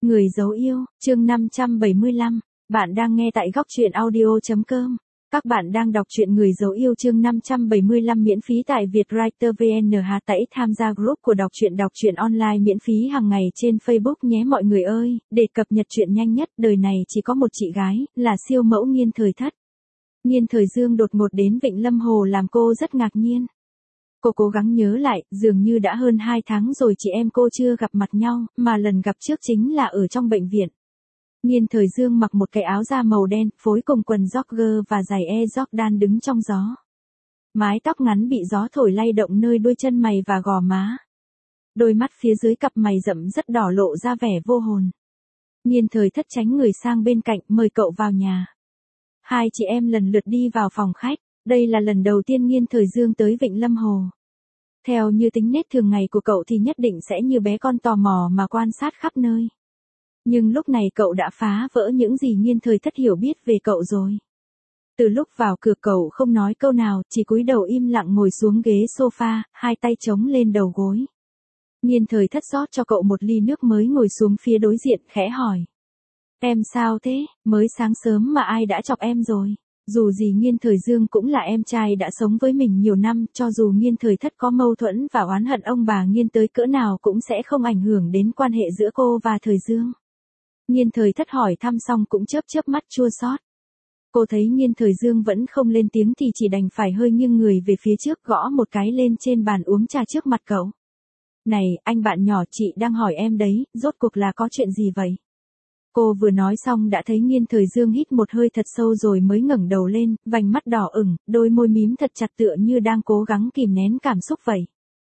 Người dấu yêu, chương 575. Bạn đang nghe tại góc truyện audio.com. Các bạn đang đọc truyện Người dấu yêu chương 575 miễn phí tại Vietwriter VN. Hãy tham gia group của đọc truyện online miễn phí hàng ngày trên Facebook nhé mọi người ơi, để cập nhật truyện nhanh nhất. Đời này chỉ có một chị gái, là siêu mẫu Nghiên Thời Thất. Nghiên Thời Dương đột ngột đến Vịnh Lâm Hồ làm cô rất ngạc nhiên. Cô cố gắng nhớ lại, dường như đã hơn 2 tháng rồi chị em cô chưa gặp mặt nhau, mà lần gặp trước chính là ở trong bệnh viện. Nghiên Thời Dương mặc một cái áo da màu đen, phối cùng quần jogger và giày Air Jordan đứng trong gió. Mái tóc ngắn bị gió thổi lay động nơi đuôi chân mày và gò má. Đôi mắt phía dưới cặp mày rậm rất đỏ lộ ra vẻ vô hồn. Nghiên Thời Thất tránh người sang bên cạnh mời cậu vào nhà. Hai chị em lần lượt đi vào phòng khách. Đây là lần đầu tiên Nghiên Thời Dương tới Vịnh Lâm Hồ. Theo như tính nết thường ngày của cậu thì nhất định sẽ như bé con tò mò mà quan sát khắp nơi. Nhưng lúc này cậu đã phá vỡ những gì Nghiên Thời Thất hiểu biết về cậu rồi. Từ lúc vào cửa cậu không nói câu nào, chỉ cúi đầu im lặng ngồi xuống ghế sofa, hai tay chống lên đầu gối. Nghiên Thời Thất rót cho cậu một ly nước mới ngồi xuống phía đối diện khẽ hỏi. Em sao thế, mới sáng sớm mà ai đã chọc em rồi? Dù gì Nghiên Thời Dương cũng là em trai đã sống với mình nhiều năm, cho dù Nghiên Thời Thất có mâu thuẫn và oán hận ông bà Nghiên tới cỡ nào cũng sẽ không ảnh hưởng đến quan hệ giữa cô và Thời Dương. Nghiên Thời Thất hỏi thăm xong cũng chớp mắt chua xót. Cô thấy Nghiên Thời Dương vẫn không lên tiếng thì chỉ đành phải hơi nghiêng người về phía trước gõ một cái lên trên bàn uống trà trước mặt cậu. Này, anh bạn nhỏ, chị đang hỏi em đấy, rốt cuộc là có chuyện gì vậy? Cô vừa nói xong đã thấy Nghiên Thời Dương hít một hơi thật sâu rồi mới ngẩng đầu lên, vành mắt đỏ ửng, đôi môi mím thật chặt tựa như đang cố gắng kìm nén cảm xúc vậy.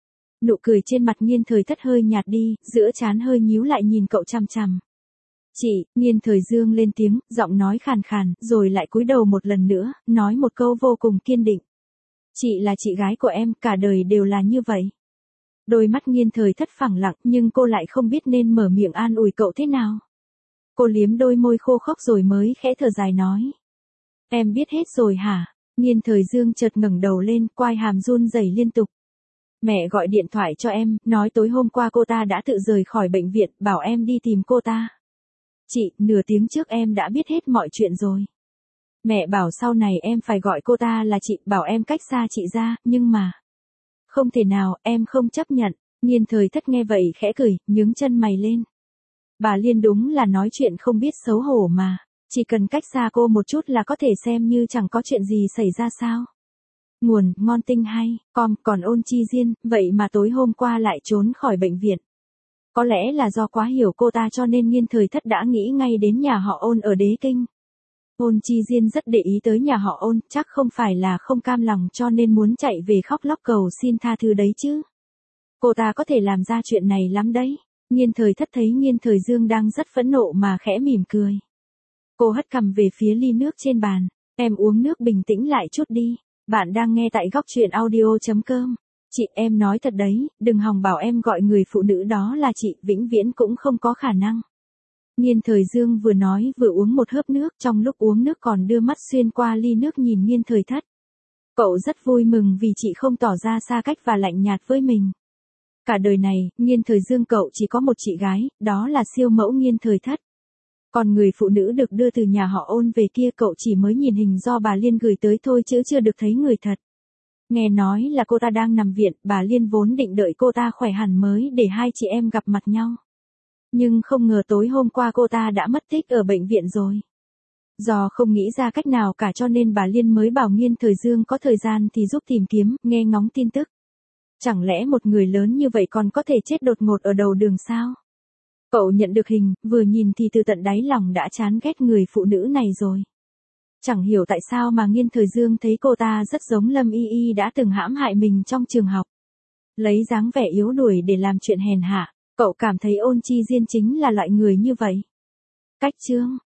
Nụ cười trên mặt Nghiên Thời Thất hơi nhạt đi, giữa trán hơi nhíu lại nhìn cậu chằm chằm. Chị, Nghiên Thời Dương lên tiếng, giọng nói khàn khàn, rồi lại cúi đầu một lần nữa, nói một câu vô cùng kiên định. Chị là chị gái của em, cả đời đều là như vậy. Đôi mắt Nghiên Thời Thất phẳng lặng, nhưng cô lại không biết nên mở miệng an ủi cậu thế nào. Cô liếm đôi môi khô khốc rồi mới khẽ thở dài nói. Em biết hết rồi hả? Nghiên Thời Dương chợt ngẩng đầu lên, quai hàm run rẩy liên tục. Mẹ gọi điện thoại cho em, nói tối hôm qua cô ta đã tự rời khỏi bệnh viện, bảo em đi tìm cô ta. Chị, nửa tiếng trước em đã biết hết mọi chuyện rồi. Mẹ bảo sau này em phải gọi cô ta là chị, bảo em cách xa chị ra, nhưng mà... Không thể nào, em không chấp nhận. Nghiên Thời Thất nghe vậy khẽ cười, nhướng chân mày lên. Bà Liên đúng là nói chuyện không biết xấu hổ mà, chỉ cần cách xa cô một chút là có thể xem như chẳng có chuyện gì xảy ra sao. Nguồn, ngon tinh hay, còn Ôn Chi Diên, vậy mà tối hôm qua lại trốn khỏi bệnh viện. Có lẽ là do quá hiểu cô ta cho nên Nghiên Thời Thất đã nghĩ ngay đến nhà họ Ôn ở Đế Kinh. Ôn Chi Diên rất để ý tới nhà họ Ôn, chắc không phải là không cam lòng cho nên muốn chạy về khóc lóc cầu xin tha thứ đấy chứ. Cô ta có thể làm ra chuyện này lắm đấy. Nghiên Thời Thất thấy Nghiên Thời Dương đang rất phẫn nộ mà khẽ mỉm cười. Cô hất cằm về phía ly nước trên bàn. Em uống nước bình tĩnh lại chút đi. Bạn đang nghe tại góc truyện audio.com. Chị, em nói thật đấy, đừng hòng bảo em gọi người phụ nữ đó là chị, vĩnh viễn cũng không có khả năng. Nghiên Thời Dương vừa nói vừa uống một hớp nước, trong lúc uống nước còn đưa mắt xuyên qua ly nước nhìn Nghiên Thời Thất. Cậu rất vui mừng vì chị không tỏ ra xa cách và lạnh nhạt với mình. Cả đời này, Nghiên Thời Dương cậu chỉ có một chị gái, đó là siêu mẫu Nghiên Thời Thất. Còn người phụ nữ được đưa từ nhà họ Ôn về kia cậu chỉ mới nhìn hình do bà Liên gửi tới thôi chứ chưa được thấy người thật. Nghe nói là cô ta đang nằm viện, bà Liên vốn định đợi cô ta khỏe hẳn mới để hai chị em gặp mặt nhau. Nhưng không ngờ tối hôm qua cô ta đã mất tích ở bệnh viện rồi. Do không nghĩ ra cách nào cả cho nên bà Liên mới bảo Nghiên Thời Dương có thời gian thì giúp tìm kiếm, nghe ngóng tin tức. Chẳng lẽ một người lớn như vậy còn có thể chết đột ngột ở đầu đường sao? Cậu nhận được hình, vừa nhìn thì từ tận đáy lòng đã chán ghét người phụ nữ này rồi. Chẳng hiểu tại sao mà Nghiên Thời Dương thấy cô ta rất giống Lâm Y Y đã từng hãm hại mình trong trường học. Lấy dáng vẻ yếu đuối để làm chuyện hèn hạ, cậu cảm thấy Ôn Chi Diên chính là loại người như vậy. Cách chương,